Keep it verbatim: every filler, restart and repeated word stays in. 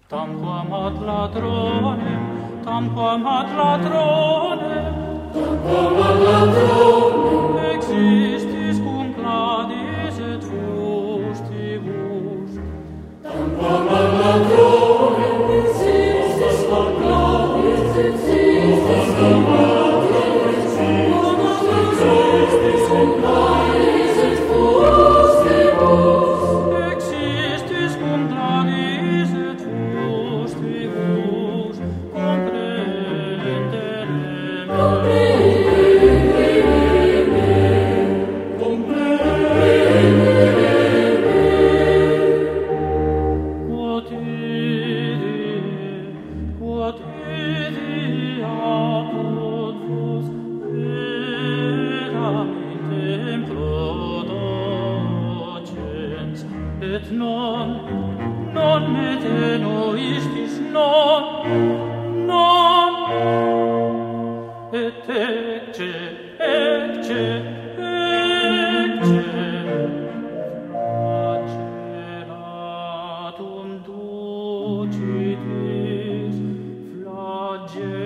Tamquam ad ladronem, tamquam ad ladronem, tamquam ad ladronem, existis cum gladis et fustibus. Tamquam ad ladronem, existis cum gladis et fustibus. Existis cum gladis et fustibus. Existis cum gladis et fustibus. Comprehenderem. Comprehenderem. Comprehenderem. Quod idie, quod idie apud vos veramintem producens, et non, non metenoistis, non, non, et ecce, ecce, ecce, flagellatum ducitis, flagellum